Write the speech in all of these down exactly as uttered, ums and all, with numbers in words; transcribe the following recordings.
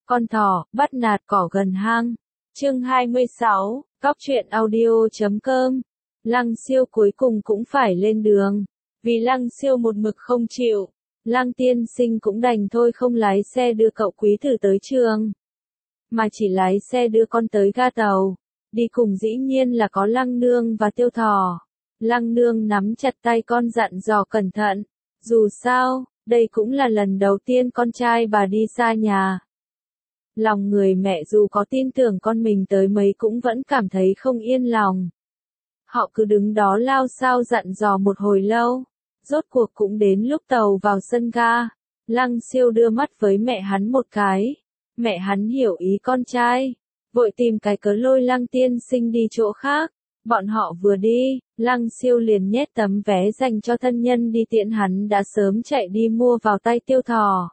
Con thỏ, bắt nạt cỏ gần hang. Chương hai mươi sáu, Cóc truyện audio chấm com. Lăng Siêu cuối cùng cũng phải lên đường. Vì Lăng Siêu một mực không chịu, Lăng tiên sinh cũng đành thôi không lái xe đưa cậu quý tử tới trường, mà chỉ lái xe đưa con tới ga tàu. Đi cùng dĩ nhiên là có Lăng Nương và Tiêu Thỏ. Lăng Nương nắm chặt tay con dặn dò cẩn thận. Dù sao, đây cũng là lần đầu tiên con trai bà đi xa nhà. Lòng người mẹ dù có tin tưởng con mình tới mấy cũng vẫn cảm thấy không yên lòng. Họ cứ đứng đó lao sao dặn dò một hồi lâu. Rốt cuộc cũng đến lúc tàu vào sân ga. Lăng Siêu đưa mắt với mẹ hắn một cái. Mẹ hắn hiểu ý con trai, vội tìm cái cớ lôi Lăng tiên sinh đi chỗ khác. Bọn họ vừa đi, Lăng Siêu liền nhét tấm vé dành cho thân nhân đi tiễn hắn đã sớm chạy đi mua vào tay Tiêu Thỏ.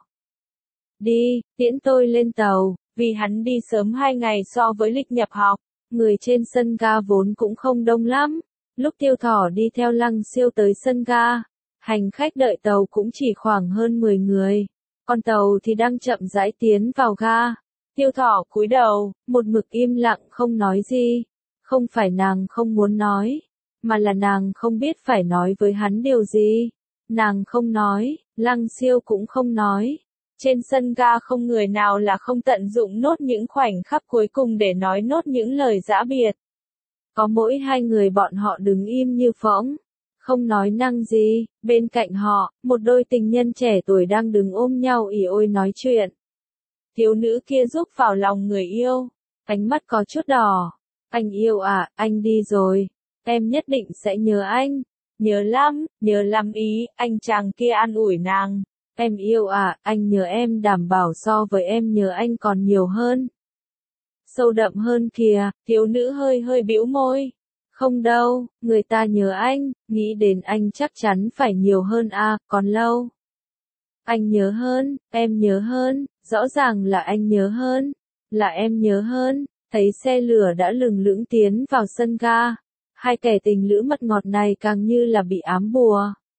Đi, tiễn tôi lên tàu, vì hắn đi sớm hai ngày so với lịch nhập học. Người trên sân ga vốn cũng không đông lắm. Lúc Tiêu Thỏ đi theo Lăng Siêu tới sân ga, hành khách đợi tàu cũng chỉ khoảng hơn mười người. Con tàu thì đang chậm rãi tiến vào ga. Tiêu Thỏ cúi đầu, một mực im lặng không nói gì. Không phải nàng không muốn nói, mà là nàng không biết phải nói với hắn điều gì. Nàng không nói, Lăng Siêu cũng không nói. Trên sân ga không người nào là không tận dụng nốt những khoảnh khắc cuối cùng để nói nốt những lời giã biệt. Có mỗi hai người bọn họ đứng im như phỗng, không nói năng gì. Bên cạnh họ, một đôi tình nhân trẻ tuổi đang đứng ôm nhau ỉ ôi nói chuyện. Thiếu nữ kia rúc vào lòng người yêu, ánh mắt có chút đỏ. Anh yêu à, anh đi rồi, em nhất định sẽ nhớ anh. Nhớ lắm, nhớ lắm ý, anh chàng kia an ủi nàng. Em yêu à, anh nhớ em đảm bảo so với em nhớ anh còn nhiều hơn. Sâu đậm hơn kìa, thiếu nữ hơi hơi bĩu môi. Không đâu, người ta nhớ anh, nghĩ đến anh chắc chắn phải nhiều hơn à, còn lâu. Anh nhớ hơn, em nhớ hơn, rõ ràng là anh nhớ hơn, là em nhớ hơn. Thấy xe lửa đã lừng lững tiến vào sân ga. Hai kẻ tình lữ mật ngọt này càng như là bị ám bùa.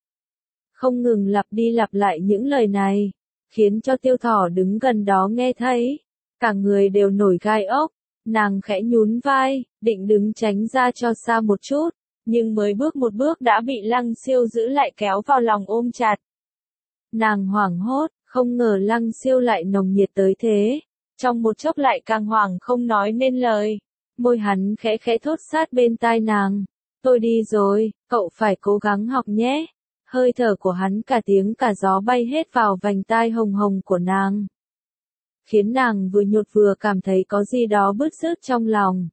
Không ngừng lặp đi lặp lại những lời này, khiến cho Tiêu Thỏ đứng gần đó nghe thấy. Cả người đều nổi gai ốc. Nàng khẽ nhún vai, định đứng tránh ra cho xa một chút. Nhưng mới bước một bước đã bị Lăng Siêu giữ lại kéo vào lòng ôm chặt. Nàng hoảng hốt, không ngờ Lăng Siêu lại nồng nhiệt tới thế. Trong một chốc lại càng hoảng không nói nên lời. Môi hắn khẽ khẽ thốt sát bên tai nàng. Tôi đi rồi, cậu phải cố gắng học nhé. Hơi thở của hắn cả tiếng cả gió bay hết vào vành tai hồng hồng của nàng. Khiến nàng vừa nhột vừa cảm thấy có gì đó bứt rứt trong lòng.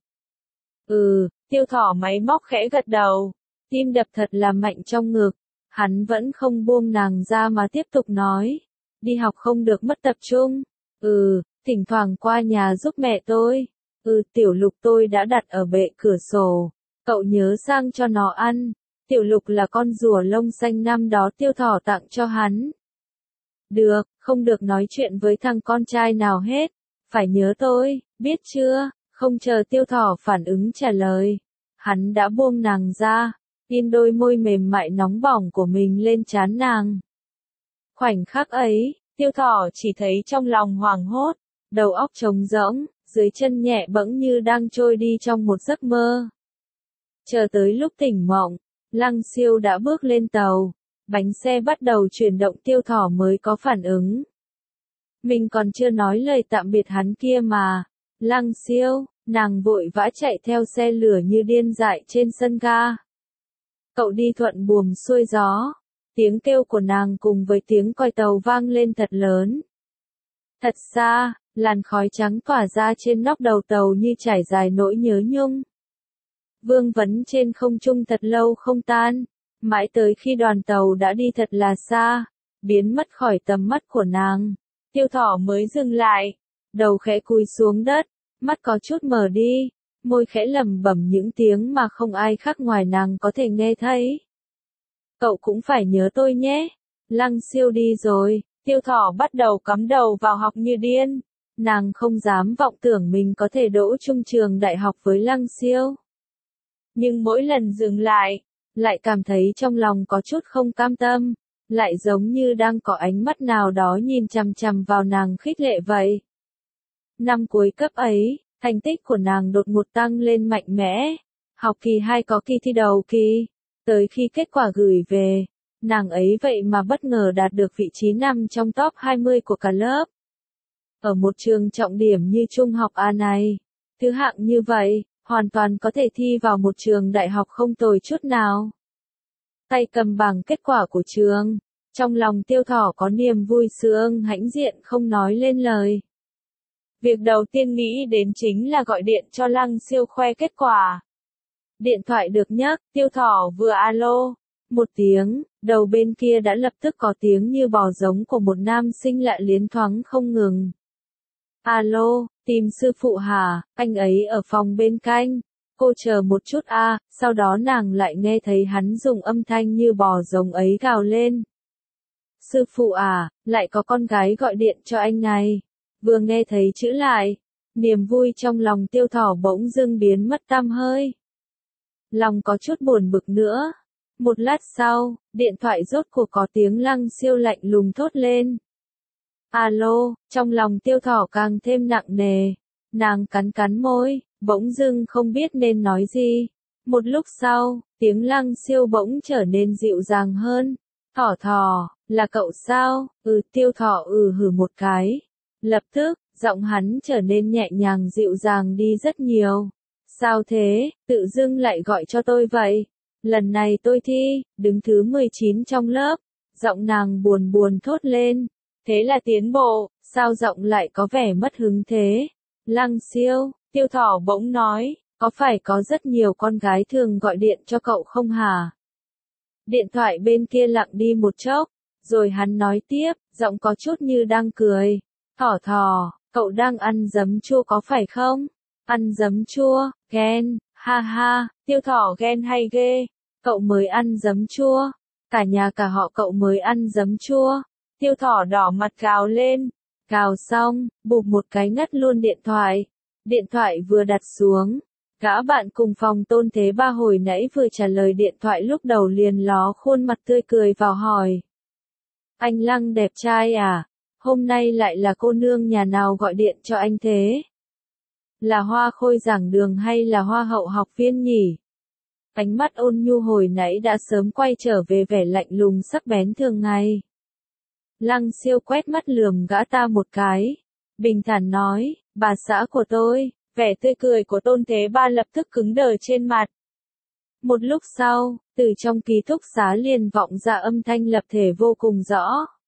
Ừ, Tiêu Thỏ máy móc khẽ gật đầu. Tim đập thật là mạnh trong ngực. Hắn vẫn không buông nàng ra mà tiếp tục nói. Đi học không được mất tập trung. Ừ. Thỉnh thoảng qua nhà giúp mẹ tôi. Ừ, Tiểu Lục tôi đã đặt ở bệ cửa sổ. Cậu nhớ sang cho nó ăn. Tiểu Lục là con rùa lông xanh năm đó Tiêu Thỏ tặng cho hắn. Được, không được nói chuyện với thằng con trai nào hết. Phải nhớ tôi, biết chưa? Không chờ Tiêu Thỏ phản ứng trả lời. Hắn đã buông nàng ra, in đôi môi mềm mại nóng bỏng của mình lên trán nàng. Khoảnh khắc ấy, Tiêu Thỏ chỉ thấy trong lòng hoảng hốt. Đầu óc trống rỗng, dưới chân nhẹ bẫng như đang trôi đi trong một giấc mơ. Chờ tới lúc tỉnh mộng, Lăng Siêu đã bước lên tàu. Bánh xe bắt đầu chuyển động Tiêu Thỏ mới có phản ứng. Mình còn chưa nói lời tạm biệt hắn kia mà. Lăng Siêu, nàng vội vã chạy theo xe lửa như điên dại trên sân ga. Cậu đi thuận buồm xuôi gió. Tiếng kêu của nàng cùng với tiếng còi tàu vang lên thật lớn. Thật xa, làn khói trắng tỏa ra trên nóc đầu tàu như trải dài nỗi nhớ nhung. Vương vấn trên không trung thật lâu không tan, mãi tới khi đoàn tàu đã đi thật là xa, biến mất khỏi tầm mắt của nàng. Tiêu Thỏ mới dừng lại, đầu khẽ cúi xuống đất, mắt có chút mờ đi, môi khẽ lẩm bẩm những tiếng mà không ai khác ngoài nàng có thể nghe thấy. Cậu cũng phải nhớ tôi nhé. Lăng Siêu đi rồi. Tiêu Thỏ bắt đầu cắm đầu vào học như điên. Nàng không dám vọng tưởng mình có thể đỗ chung trường đại học với Lăng Siêu. Nhưng mỗi lần dừng lại, lại cảm thấy trong lòng có chút không cam tâm, lại giống như đang có ánh mắt nào đó nhìn chằm chằm vào nàng khích lệ vậy. Năm cuối cấp ấy, thành tích của nàng đột ngột tăng lên mạnh mẽ. Học kỳ hai có kỳ thi đầu kỳ. Tới khi kết quả gửi về, nàng ấy vậy mà bất ngờ đạt được vị trí nằm trong top hai mươi của cả lớp. Ở một trường trọng điểm như trung học A này, thứ hạng như vậy, hoàn toàn có thể thi vào một trường đại học không tồi chút nào. Tay cầm bảng kết quả của trường, trong lòng Tiêu Thỏ có niềm vui sướng hãnh diện không nói lên lời. Việc đầu tiên nghĩ đến chính là gọi điện cho Lăng Siêu khoe kết quả. Điện thoại được nhấc, Tiêu Thỏ vừa alo, một tiếng, đầu bên kia đã lập tức có tiếng như bò giống của một nam sinh lạ liến thoáng không ngừng. Alo, tìm sư phụ hả, anh ấy ở phòng bên cạnh, cô chờ một chút a. À, sau đó nàng lại nghe thấy hắn dùng âm thanh như bò giống ấy gào lên. Sư phụ à, lại có con gái gọi điện cho anh này. Vừa nghe thấy chữ lại, niềm vui trong lòng Tiêu Thỏ bỗng dưng biến mất tăm hơi. Lòng có chút buồn bực nữa. Một lát sau, điện thoại rốt cuộc có tiếng Lăng Siêu lạnh lùng thốt lên. Alo, trong lòng Tiêu Thỏ càng thêm nặng nề. Nàng cắn cắn môi, bỗng dưng không biết nên nói gì. Một lúc sau, tiếng Lăng Siêu bỗng trở nên dịu dàng hơn. Thỏ Thỏ, là cậu sao? Ừ, Tiêu Thỏ ừ hử một cái. Lập tức, giọng hắn trở nên nhẹ nhàng dịu dàng đi rất nhiều. Sao thế, tự dưng lại gọi cho tôi vậy? Lần này tôi thi, đứng thứ mười chín trong lớp. Giọng nàng buồn buồn thốt lên. Thế là tiến bộ, sao giọng lại có vẻ mất hứng thế? Lăng Siêu, Tiêu Thỏ bỗng nói, có phải có rất nhiều con gái thường gọi điện cho cậu không hả? Điện thoại bên kia lặng đi một chốc, rồi hắn nói tiếp, giọng có chút như đang cười. Thỏ Thỏ, cậu đang ăn giấm chua có phải không? Ăn giấm chua, ghen, ha ha, Tiêu Thỏ ghen hay ghê? Cậu mới ăn giấm chua, cả nhà cả họ cậu mới ăn giấm chua. Tiêu Thỏ đỏ mặt gào lên, gào xong, bụp một cái ngắt luôn điện thoại. Điện thoại vừa đặt xuống, gã bạn cùng phòng Tôn Thế Ba hồi nãy vừa trả lời điện thoại lúc đầu liền ló khuôn mặt tươi cười vào hỏi. Anh Lăng đẹp trai à? Hôm nay lại là cô nương nhà nào gọi điện cho anh thế? Là Hoa Khôi giảng đường hay là Hoa Hậu học viên nhỉ? Ánh mắt ôn nhu hồi nãy đã sớm quay trở về vẻ lạnh lùng sắc bén thường ngày. Lăng Siêu quét mắt lườm gã ta một cái, bình thản nói, bà xã của tôi. Vẻ tươi cười của Tôn Thế Ba lập tức cứng đờ trên mặt. Một lúc sau, từ trong ký túc xá liền vọng ra âm thanh lập thể vô cùng rõ.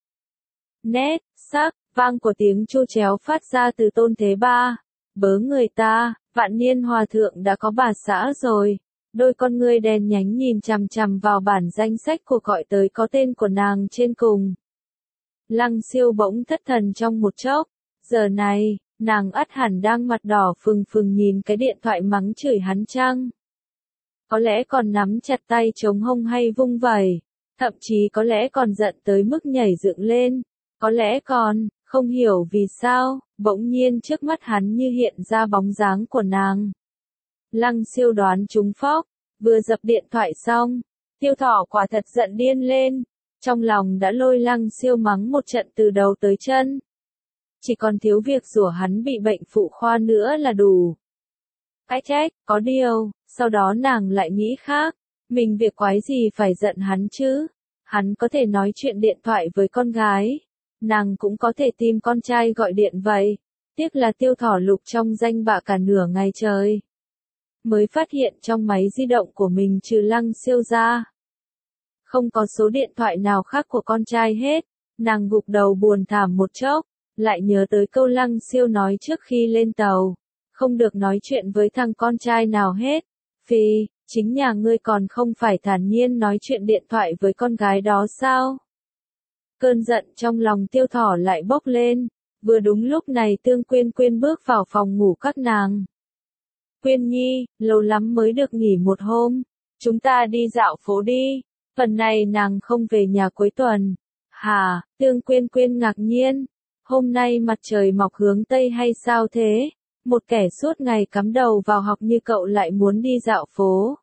Nét, sắc, vang của tiếng chu chéo phát ra từ Tôn Thế Ba. Bớ người ta, vạn niên hòa thượng đã có bà xã rồi. Đôi con ngươi đen nhánh nhìn chằm chằm vào bản danh sách của gọi tới có tên của nàng trên cùng. Lăng Siêu bỗng thất thần trong một chốc. Giờ này, nàng ắt hẳn đang mặt đỏ phừng phừng nhìn cái điện thoại mắng chửi hắn chăng? Có lẽ còn nắm chặt tay chống hông hay vung vẩy, thậm chí có lẽ còn giận tới mức nhảy dựng lên, có lẽ còn, không hiểu vì sao, bỗng nhiên trước mắt hắn như hiện ra bóng dáng của nàng. Lăng Siêu đoán trúng phóc, vừa dập điện thoại xong, Tiêu Thỏ quả thật giận điên lên, trong lòng đã lôi Lăng Siêu mắng một trận từ đầu tới chân. Chỉ còn thiếu việc rủa hắn bị bệnh phụ khoa nữa là đủ. Cái trách, có điều, sau đó nàng lại nghĩ khác, mình việc quái gì phải giận hắn chứ, hắn có thể nói chuyện điện thoại với con gái, nàng cũng có thể tìm con trai gọi điện vậy, tiếc là Tiêu Thỏ lục trong danh bạ cả nửa ngày trời. Mới phát hiện trong máy di động của mình trừ Lăng Siêu ra. Không có số điện thoại nào khác của con trai hết, nàng gục đầu buồn thảm một chốc. Lại nhớ tới câu Lăng Siêu nói trước khi lên tàu, không được nói chuyện với thằng con trai nào hết. Phi, chính nhà ngươi còn không phải thản nhiên nói chuyện điện thoại với con gái đó sao? Cơn giận trong lòng Tiêu Thỏ lại bốc lên, vừa đúng lúc này Tương Quyên Quyên bước vào phòng ngủ các nàng. Quyên Nhi, lâu lắm mới được nghỉ một hôm, chúng ta đi dạo phố đi, phần này nàng không về nhà cuối tuần. Hả, Tương Quyên Quyên ngạc nhiên. Hôm nay mặt trời mọc hướng Tây hay sao thế? Một kẻ suốt ngày cắm đầu vào học như cậu lại muốn đi dạo phố.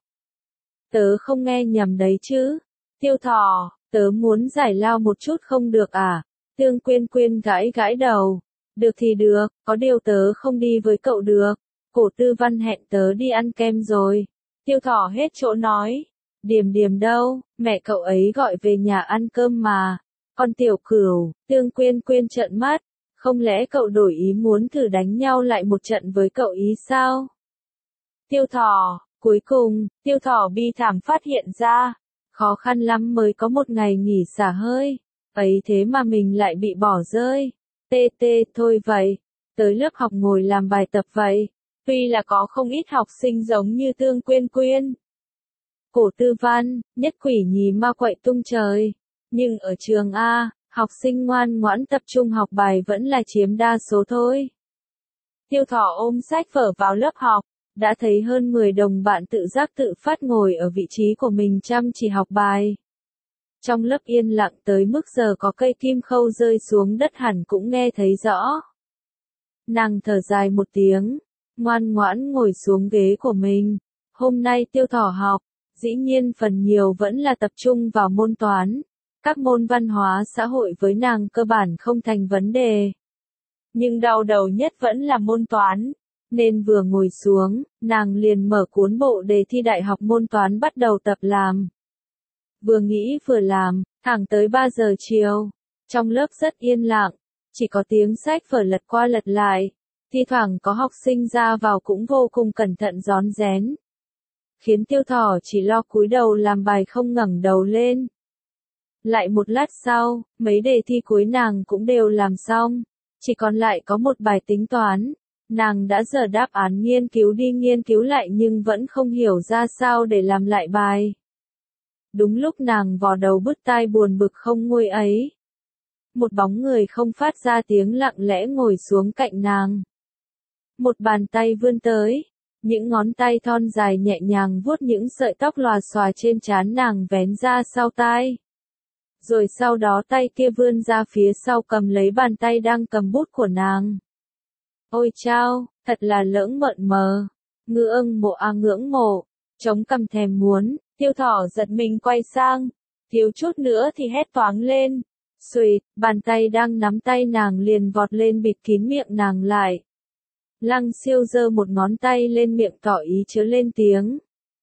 Tớ không nghe nhầm đấy chứ. Tiêu Thỏ, tớ muốn giải lao một chút không được à? Tương Quyên Quyên gãi gãi đầu. Được thì được, có điều tớ không đi với cậu được. Cổ Tư Văn hẹn tớ đi ăn kem rồi. Tiêu Thỏ hết chỗ nói. Điềm Điềm đâu, mẹ cậu ấy gọi về nhà ăn cơm mà. Con Tiểu Cửu, Tương Quyên Quyên trợn mắt. Không lẽ cậu đổi ý muốn thử đánh nhau lại một trận với cậu ý sao? Tiêu Thỏ, cuối cùng, Tiêu Thỏ bi thảm phát hiện ra. Khó khăn lắm mới có một ngày nghỉ xả hơi. Ấy thế mà mình lại bị bỏ rơi. Tê tê, thôi vậy. Tới lớp học ngồi làm bài tập vậy. Tuy là có không ít học sinh giống như Tương Quyên Quyên. Cổ Tư Văn, nhất quỷ nhì ma quậy tung trời. Nhưng ở trường A, học sinh ngoan ngoãn tập trung học bài vẫn là chiếm đa số thôi. Tiêu Thỏ ôm sách vở vào lớp học, đã thấy hơn mười đồng bạn tự giác tự phát ngồi ở vị trí của mình chăm chỉ học bài. Trong lớp yên lặng tới mức giờ có cây kim khâu rơi xuống đất hẳn cũng nghe thấy rõ. Nàng thở dài một tiếng, ngoan ngoãn ngồi xuống ghế của mình. Hôm nay Tiêu Thỏ học, dĩ nhiên phần nhiều vẫn là tập trung vào môn toán. Các môn văn hóa xã hội với nàng cơ bản không thành vấn đề. Nhưng đau đầu nhất vẫn là môn toán. Nên vừa ngồi xuống, nàng liền mở cuốn bộ đề thi đại học môn toán bắt đầu tập làm. Vừa nghĩ vừa làm, thẳng tới ba giờ chiều. Trong lớp rất yên lặng, chỉ có tiếng sách vở lật qua lật lại. Thi thoảng có học sinh ra vào cũng vô cùng cẩn thận rón rén. Khiến Tiêu Thỏ chỉ lo cúi đầu làm bài không ngẩng đầu lên. Lại một lát sau, mấy đề thi cuối nàng cũng đều làm xong. Chỉ còn lại có một bài tính toán. Nàng đã dở đáp án nghiên cứu đi nghiên cứu lại nhưng vẫn không hiểu ra sao để làm lại bài. Đúng lúc nàng vò đầu bứt tai buồn bực không nguôi ấy. Một bóng người không phát ra tiếng lặng lẽ ngồi xuống cạnh nàng. Một bàn tay vươn tới. Những ngón tay thon dài nhẹ nhàng vuốt những sợi tóc lòa xòa trên trán nàng vén ra sau tai. Rồi sau đó tay kia vươn ra phía sau cầm lấy bàn tay đang cầm bút của nàng. Ôi chao, thật là lỡng mợn mờ. Ngư ưng mộ a ngưỡng mộ. Chống cằm thèm muốn, Tiêu Thỏ giật mình quay sang. Thiếu chút nữa thì hét toáng lên. Xuỵt, bàn tay đang nắm tay nàng liền vọt lên bịt kín miệng nàng lại. Lăng Siêu giơ một ngón tay lên miệng tỏ ý chứa lên tiếng.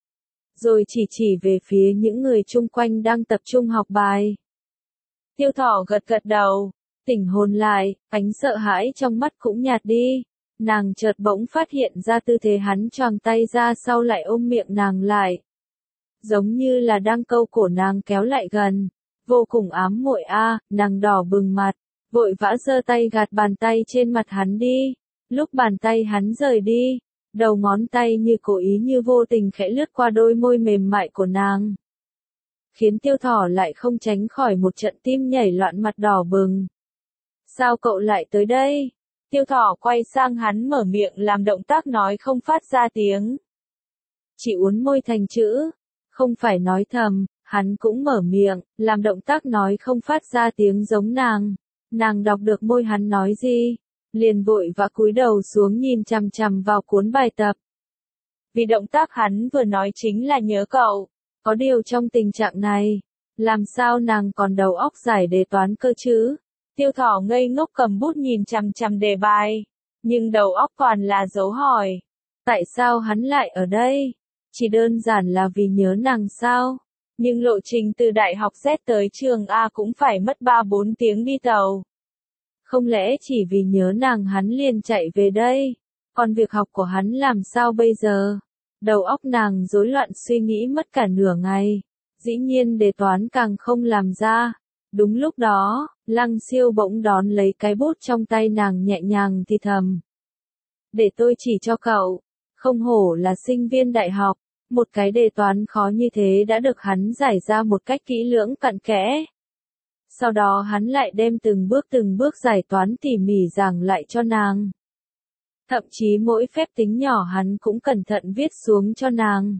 Rồi chỉ chỉ về phía những người chung quanh đang tập trung học bài. Tiêu Thỏ gật gật đầu, tỉnh hồn lại, ánh sợ hãi trong mắt cũng nhạt đi. Nàng chợt bỗng phát hiện ra tư thế hắn choàng tay ra sau lại ôm miệng nàng lại. Giống như là đang câu cổ nàng kéo lại gần. Vô cùng ám muội a, nàng đỏ bừng mặt, vội vã giơ tay gạt bàn tay trên mặt hắn đi. Lúc bàn tay hắn rời đi, đầu ngón tay như cố ý như vô tình khẽ lướt qua đôi môi mềm mại của nàng. Khiến Tiêu Thỏ lại không tránh khỏi một trận tim nhảy loạn mặt đỏ bừng. Sao cậu lại tới đây? Tiêu Thỏ quay sang hắn mở miệng làm động tác nói không phát ra tiếng. Chỉ uốn môi thành chữ, không phải nói thầm, hắn cũng mở miệng, làm động tác nói không phát ra tiếng giống nàng. Nàng đọc được môi hắn nói gì, liền vội vã cúi đầu xuống nhìn chằm chằm vào cuốn bài tập. Vì động tác hắn vừa nói chính là nhớ cậu. Có điều trong tình trạng này, làm sao nàng còn đầu óc giải đề toán cơ chứ? Tiêu Thỏ ngây ngốc cầm bút nhìn chằm chằm đề bài, nhưng đầu óc toàn là dấu hỏi. Tại sao hắn lại ở đây? Chỉ đơn giản là vì nhớ nàng sao? Nhưng lộ trình từ đại học Z tới trường A cũng phải mất ba bốn tiếng đi tàu. Không lẽ chỉ vì nhớ nàng hắn liền chạy về đây? Còn việc học của hắn làm sao bây giờ? Đầu óc nàng rối loạn suy nghĩ mất cả nửa ngày. Dĩ nhiên đề toán càng không làm ra. Đúng lúc đó, Lăng Siêu bỗng đón lấy cái bút trong tay nàng nhẹ nhàng thì thầm. Để tôi chỉ cho cậu. Không hổ là sinh viên đại học. Một cái đề toán khó như thế đã được hắn giải ra một cách kỹ lưỡng cặn kẽ. Sau đó hắn lại đem từng bước từng bước giải toán tỉ mỉ giảng lại cho nàng. Thậm chí mỗi phép tính nhỏ hắn cũng cẩn thận viết xuống cho nàng.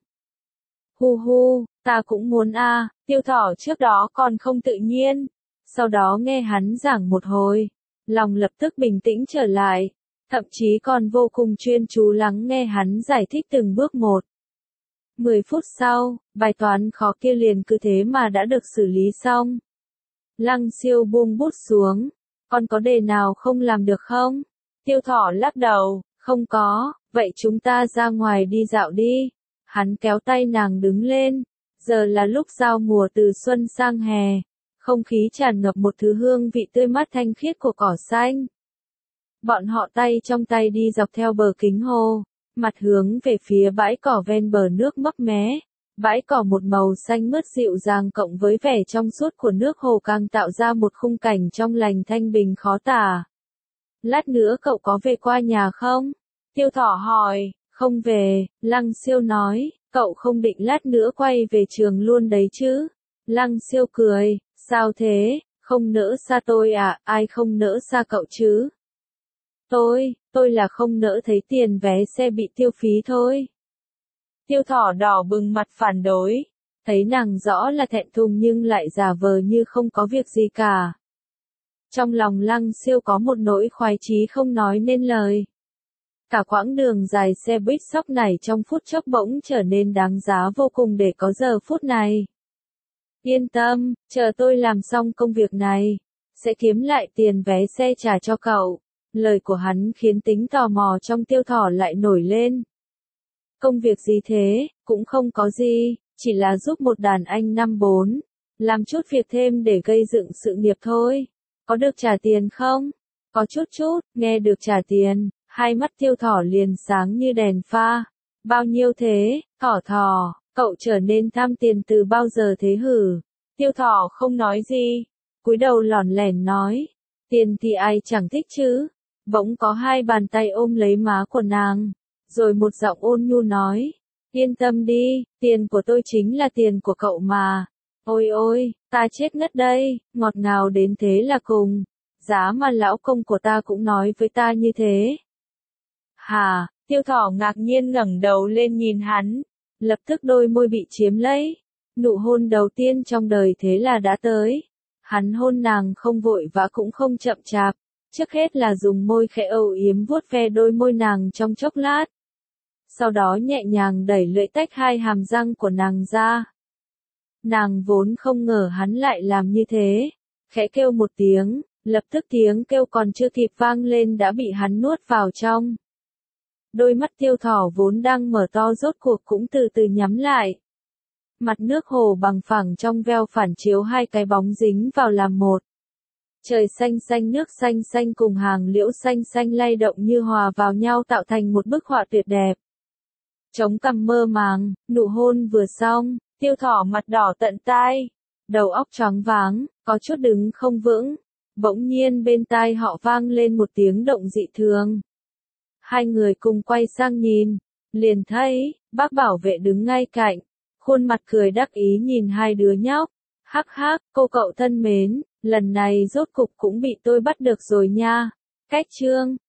Hu hu, ta cũng muốn a, à, Tiêu Thỏ trước đó còn không tự nhiên. Sau đó nghe hắn giảng một hồi, lòng lập tức bình tĩnh trở lại. Thậm chí còn vô cùng chuyên chú lắng nghe hắn giải thích từng bước một. Mười phút sau, bài toán khó kia liền cứ thế mà đã được xử lý xong. Lăng Siêu buông bút xuống, Còn có đề nào không làm được không? Tiêu Thỏ lắc đầu, không có, vậy chúng ta ra ngoài đi dạo đi. Hắn kéo tay nàng đứng lên, giờ là lúc giao mùa từ xuân sang hè, không khí tràn ngập một thứ hương vị tươi mát thanh khiết của cỏ xanh. Bọn họ tay trong tay đi dọc theo bờ kính hồ, mặt hướng về phía bãi cỏ ven bờ nước mấp mé. Bãi cỏ một màu xanh mướt dịu dàng cộng với vẻ trong suốt của nước hồ càng tạo ra một khung cảnh trong lành thanh bình khó tả. Lát nữa cậu có về qua nhà không? Tiêu Thỏ hỏi, không về, Lăng Siêu nói, cậu không định lát nữa quay về trường luôn đấy chứ? Lăng Siêu cười, sao thế, không nỡ xa tôi à, ai không nỡ xa cậu chứ? Tôi, tôi là không nỡ thấy tiền vé xe bị tiêu phí thôi. Tiêu Thỏ đỏ bừng mặt phản đối, thấy nàng rõ là thẹn thùng nhưng lại giả vờ như không có việc gì cả. Trong lòng Lăng Siêu có một nỗi khoái chí không nói nên lời. Cả quãng đường dài xe buýt sóc này trong phút chốc bỗng trở nên đáng giá vô cùng để có giờ phút này. Yên tâm, chờ tôi làm xong công việc này, sẽ kiếm lại tiền vé xe trả cho cậu. Lời của hắn khiến tính tò mò trong Tiêu Thỏ lại nổi lên. Công việc gì thế, cũng không có gì, chỉ là giúp một đàn anh năm bốn, làm chút việc thêm để gây dựng sự nghiệp thôi. Có được trả tiền không? Có chút chút, nghe được trả tiền, hai mắt Tiêu Thỏ liền sáng như đèn pha. Bao nhiêu thế, Thỏ Thỏ, cậu trở nên tham tiền từ bao giờ thế hử? Tiêu Thỏ không nói gì, cúi đầu lỏn lẻn nói, tiền thì ai chẳng thích chứ. Bỗng có hai bàn tay ôm lấy má của nàng, rồi một giọng ôn nhu nói, yên tâm đi, tiền của tôi chính là tiền của cậu mà. Ôi ôi, ta chết ngất đây, ngọt ngào đến thế là cùng, giá mà lão công của ta cũng nói với ta như thế. Hà, Tiêu Thỏ ngạc nhiên ngẩng đầu lên nhìn hắn, lập tức đôi môi bị chiếm lấy, nụ hôn đầu tiên trong đời thế là đã tới. Hắn hôn nàng không vội vã cũng không chậm chạp, trước hết là dùng môi khẽ âu yếm vuốt ve đôi môi nàng trong chốc lát. Sau đó nhẹ nhàng đẩy lưỡi tách hai hàm răng của nàng ra. Nàng vốn không ngờ hắn lại làm như thế, khẽ kêu một tiếng, lập tức tiếng kêu còn chưa kịp vang lên đã bị hắn nuốt vào trong. Đôi mắt Tiêu Thỏ vốn đang mở to rốt cuộc cũng từ từ nhắm lại. Mặt nước hồ bằng phẳng trong veo phản chiếu hai cái bóng dính vào làm một. Trời xanh xanh nước xanh xanh cùng hàng liễu xanh xanh lay động như hòa vào nhau tạo thành một bức họa tuyệt đẹp. Chống cằm mơ màng, nụ hôn vừa xong, Tiêu Thỏ mặt đỏ tận tai, đầu óc choáng váng, có chút đứng không vững. Bỗng nhiên bên tai họ vang lên một tiếng động dị thường. Hai người cùng quay sang nhìn, liền thấy, bác bảo vệ đứng ngay cạnh, khuôn mặt cười đắc ý nhìn hai đứa nhóc. Hắc hắc, cô cậu thân mến, lần này rốt cục cũng bị tôi bắt được rồi nha. Cách chương